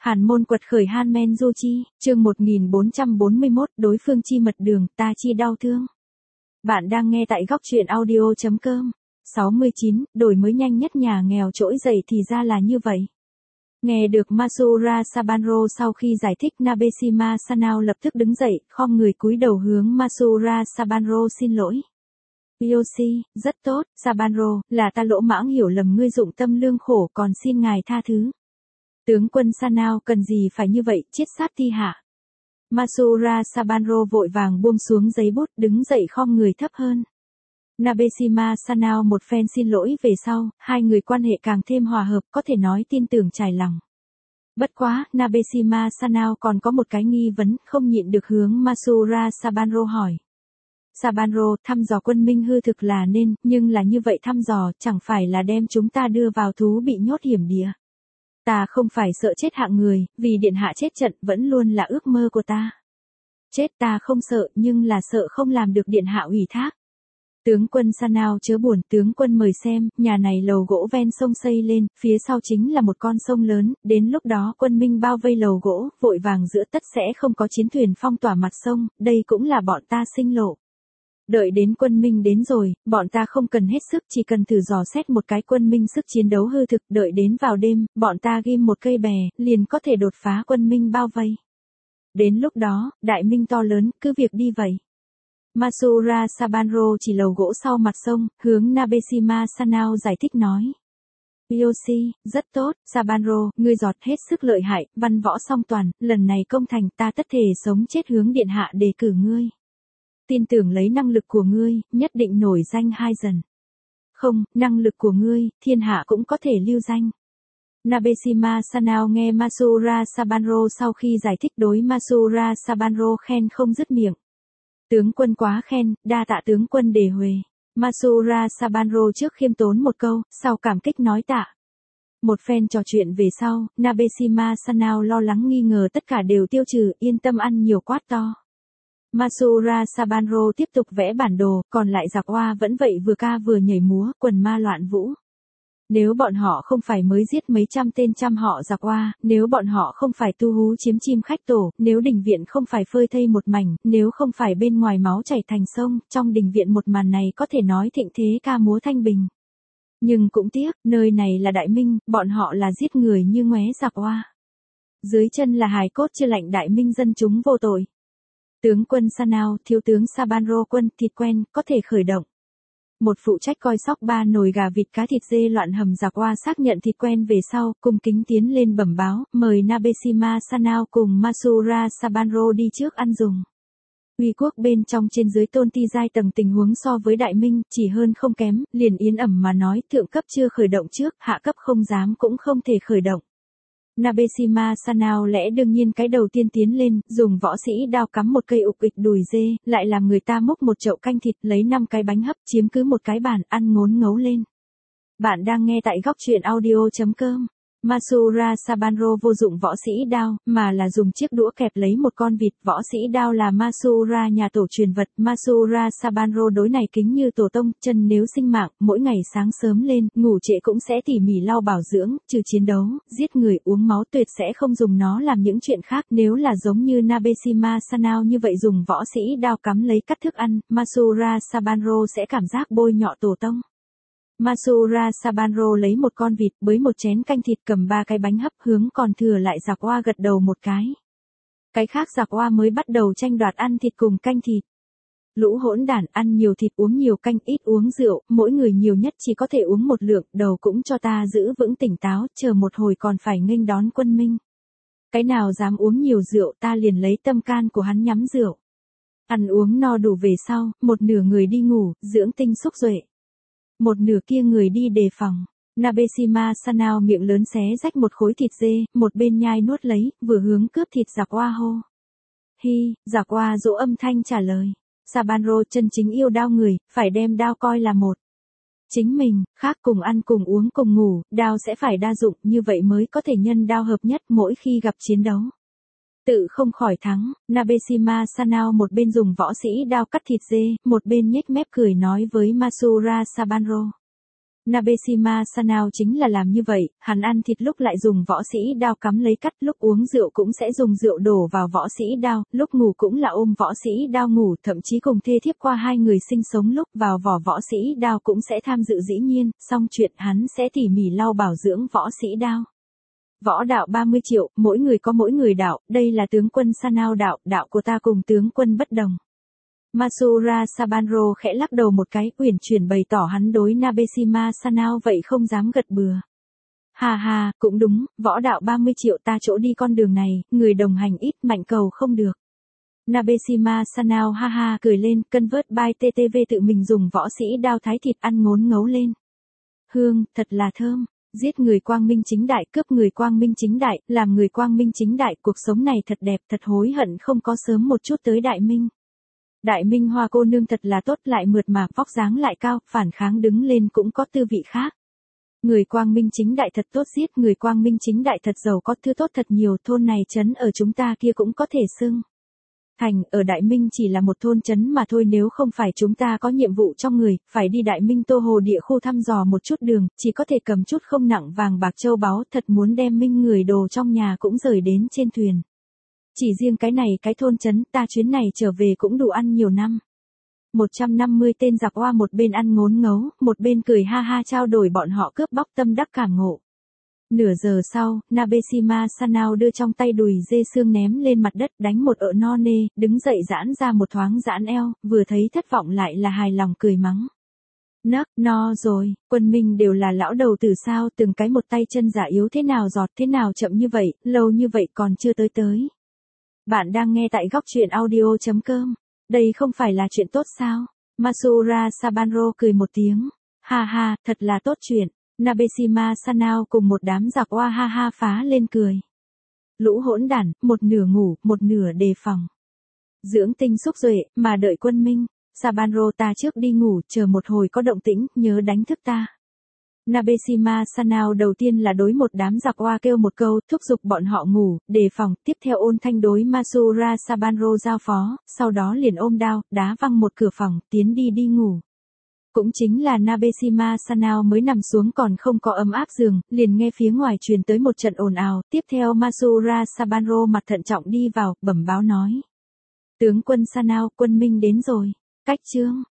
Hàn môn quật khởi Han Du Chi, chương 1441, đối phương chi mật đường, ta chi đau thương. Bạn đang nghe tại góc truyện audio.com. 69, đổi mới nhanh nhất nhà nghèo trỗi dậy thì ra là như vậy. Nghe được Masura Sabanro sau khi giải thích, Nabesima Sanao lập tức đứng dậy, khom người cúi đầu hướng Masura Sabanro xin lỗi. Yoshi, rất tốt, Sabanro, là ta lỗ mãng hiểu lầm ngươi dụng tâm lương khổ, còn xin ngài tha thứ. Tướng quân Sanao cần gì phải như vậy, chiết sát thi hạ. Masura Sabanro vội vàng buông xuống giấy bút, đứng dậy khom người thấp hơn. Nabesima Sanao một phen xin lỗi về sau, hai người quan hệ càng thêm hòa hợp, có thể nói tin tưởng trải lòng. Bất quá, Nabesima Sanao còn có một cái nghi vấn, không nhịn được hướng Masura Sabanro hỏi. Sabanro, thăm dò quân Minh hư thực là nên, nhưng là như vậy thăm dò, chẳng phải là đem chúng ta đưa vào thú bị nhốt hiểm địa. Ta không phải sợ chết hạng người, vì điện hạ chết trận vẫn luôn là ước mơ của ta. Chết ta không sợ, nhưng là sợ không làm được điện hạ ủy thác. Tướng quân Sanao chớ buồn, tướng quân mời xem, nhà này lầu gỗ ven sông xây lên, phía sau chính là một con sông lớn, đến lúc đó quân Minh bao vây lầu gỗ, vội vàng giữa tất sẽ không có chiến thuyền phong tỏa mặt sông, đây cũng là bọn ta sinh lộ. Đợi đến quân Minh đến rồi, bọn ta không cần hết sức, chỉ cần thử dò xét một cái quân Minh sức chiến đấu hư thực, đợi đến vào đêm, bọn ta ghim một cây bè, liền có thể đột phá quân Minh bao vây. Đến lúc đó, đại minh to lớn, cứ việc đi vậy. Masura Sabanro chỉ lầu gỗ sau mặt sông, hướng Nabesima Sanao giải thích nói. Yoshi, rất tốt, Sabanro, ngươi giọt hết sức lợi hại, văn võ song toàn, lần này công thành ta tất thể sống chết hướng điện hạ đề cử ngươi. Tin tưởng lấy năng lực của ngươi, nhất định nổi danh hai dần. Không, năng lực của ngươi, thiên hạ cũng có thể lưu danh. Nabesima Sanao nghe Masura Sabanro sau khi giải thích đối Masura Sabanro khen không dứt miệng. Tướng quân quá khen, đa tạ tướng quân đề huề. Masura Sabanro trước khiêm tốn một câu, sau cảm kích nói tạ. Một phen trò chuyện về sau, Nabesima Sanao lo lắng nghi ngờ tất cả đều tiêu trừ, yên tâm ăn nhiều quát to. Masura Sabanro tiếp tục vẽ bản đồ, còn lại giặc oa vẫn vậy vừa ca vừa nhảy múa, quần ma loạn vũ. Nếu bọn họ không phải mới giết mấy trăm tên trăm họ giặc oa, nếu bọn họ không phải tu hú chiếm chim khách tổ, nếu đình viện không phải phơi thây một mảnh, nếu không phải bên ngoài máu chảy thành sông, trong đình viện một màn này có thể nói thịnh thế ca múa thanh bình. Nhưng cũng tiếc, nơi này là Đại Minh, bọn họ là giết người như ngoé giặc oa. Dưới chân là hài cốt chưa lạnh Đại Minh dân chúng vô tội. Tướng quân Sanao, thiếu tướng Sabanro quân, thịt quen, có thể khởi động. Một phụ trách coi sóc 3 nồi gà vịt cá thịt dê loạn hầm giặc oa xác nhận thịt quen về sau, cung kính tiến lên bẩm báo, mời Nabesima Sanao cùng Masura Sabanro đi trước ăn dùng. Uy quốc bên trong trên dưới tôn ti giai tầng tình huống so với Đại Minh, chỉ hơn không kém, liền yên ẩm mà nói, thượng cấp chưa khởi động trước, hạ cấp không dám cũng không thể khởi động. Nabesima Sanao lẽ đương nhiên cái đầu tiên tiến lên, dùng võ sĩ đao cắm một cây ục ịch đùi dê, lại làm người ta múc một chậu canh thịt, lấy 5 cái bánh hấp, chiếm cứ một cái bàn, ăn ngốn ngấu lên. Bạn đang nghe tại góc truyện audio.com. Masura Sabanro vô dụng võ sĩ đao, mà là dùng chiếc đũa kẹp lấy một con vịt. Võ sĩ đao là Masura nhà tổ truyền vật. Masura Sabanro đối này kính như tổ tông, chân nếu sinh mạng, mỗi ngày sáng sớm lên, ngủ trễ cũng sẽ tỉ mỉ lau bảo dưỡng, trừ chiến đấu, giết người uống máu tuyệt sẽ không dùng nó làm những chuyện khác. Nếu là giống như Nabesima Sanao như vậy dùng võ sĩ đao cắm lấy cắt thức ăn, Masura Sabanro sẽ cảm giác bôi nhọ tổ tông. Masura Sabanro lấy một con vịt, bới một chén canh thịt, cầm 3 cái bánh hấp, hướng còn thừa lại giặc oa gật đầu một cái. Cái khác giặc oa mới bắt đầu tranh đoạt ăn thịt cùng canh thịt. Lũ hỗn đản, ăn nhiều thịt uống nhiều canh, ít uống rượu, mỗi người nhiều nhất chỉ có thể uống một lượng, đầu cũng cho ta giữ vững tỉnh táo, chờ một hồi còn phải nghênh đón quân Minh. Cái nào dám uống nhiều rượu ta liền lấy tâm can của hắn nhắm rượu. Ăn uống no đủ về sau, một nửa người đi ngủ, dưỡng tinh xúc duệ. Một nửa kia người đi đề phòng. Nabesima Sanao miệng lớn xé rách một khối thịt dê, một bên nhai nuốt lấy, vừa hướng cướp thịt giặc oa hô. Hi, giặc oa dỗ âm thanh trả lời. Sabanro chân chính yêu đao người, phải đem đao coi là một. Chính mình, khác cùng ăn cùng uống cùng ngủ, đao sẽ phải đa dụng, như vậy mới có thể nhân đao hợp nhất mỗi khi gặp chiến đấu. Tự không khỏi thắng, Nabesima Sanao một bên dùng võ sĩ đao cắt thịt dê, một bên nhếch mép cười nói với Masura Sabanro. Nabesima Sanao chính là làm như vậy, hắn ăn thịt lúc lại dùng võ sĩ đao cắm lấy cắt, lúc uống rượu cũng sẽ dùng rượu đổ vào võ sĩ đao, lúc ngủ cũng là ôm võ sĩ đao ngủ, thậm chí cùng thê thiếp qua hai người sinh sống lúc vào vỏ võ sĩ đao cũng sẽ tham dự dĩ nhiên, xong chuyện hắn sẽ tỉ mỉ lau bảo dưỡng võ sĩ đao. Võ đạo 30 triệu, mỗi người có mỗi người đạo, đây là tướng quân Sanao đạo, đạo của ta cùng tướng quân bất đồng. Masura Sabanro khẽ lắc đầu một cái, uyển chuyển bày tỏ hắn đối Nabesima Sanao vậy không dám gật bừa. Hà hà, cũng đúng, võ đạo 30 triệu ta chỗ đi con đường này, người đồng hành ít, mạnh cầu không được. Nabesima Sanao ha ha cười lên, convert by TTV tự mình dùng võ sĩ đao thái thịt ăn ngốn ngấu lên. Hương, thật là thơm. Giết người quang minh chính đại, cướp người quang minh chính đại, làm người quang minh chính đại, cuộc sống này thật đẹp, thật hối hận không có sớm một chút tới Đại Minh. Đại Minh Hoa cô nương thật là tốt, lại mượt mà, vóc dáng lại cao, phản kháng đứng lên cũng có tư vị khác. Người quang minh chính đại thật tốt, giết người quang minh chính đại thật giàu có, thứ tốt thật nhiều, thôn này trấn ở chúng ta kia cũng có thể xưng. Thành ở Đại Minh chỉ là một thôn trấn mà thôi, nếu không phải chúng ta có nhiệm vụ trong người, phải đi Đại Minh Tô Hồ địa khu thăm dò một chút đường, chỉ có thể cầm chút không nặng vàng bạc châu báu, thật muốn đem Minh người đồ trong nhà cũng rời đến trên thuyền. Chỉ riêng cái này cái thôn trấn, ta chuyến này trở về cũng đủ ăn nhiều năm. 150 tên giặc oa một bên ăn ngốn ngấu, một bên cười ha ha trao đổi bọn họ cướp bóc tâm đắc cảm ngộ. Nửa giờ sau, Nabesima Sanao đưa trong tay đùi dê xương ném lên mặt đất, đánh một ợ no nê, đứng dậy giãn ra một thoáng giãn eo, vừa thấy thất vọng lại là hài lòng cười mắng. Nấc, no rồi, quân Minh đều là lão đầu tử sao, từng cái một tay chân giả yếu thế nào giọt thế nào chậm như vậy, lâu như vậy còn chưa tới. Bạn đang nghe tại góc truyện audio.com. Đây không phải là chuyện tốt sao? Masura Sabanro cười một tiếng. Ha ha, thật là tốt chuyện. Nabesima Sanao cùng một đám giặc oa ha ha phá lên cười. Lũ hỗn đản, một nửa ngủ, một nửa đề phòng. Dưỡng tinh xúc duệ, mà đợi quân Minh. Sabanro ta trước đi ngủ, chờ một hồi có động tĩnh, nhớ đánh thức ta. Nabesima Sanao đầu tiên là đối một đám giặc oa kêu một câu, thúc giục bọn họ ngủ, đề phòng, tiếp theo ôn thanh đối Masura Sabanro giao phó, sau đó liền ôm đao, đá văng một cửa phòng, tiến đi ngủ. Cũng chính là Nabesima Sanao mới nằm xuống còn không có ấm áp giường, liền nghe phía ngoài truyền tới một trận ồn ào, tiếp theo Masura Sabanro mặt thận trọng đi vào, bẩm báo nói. Tướng quân Sanao, quân Minh đến rồi. Cách chương.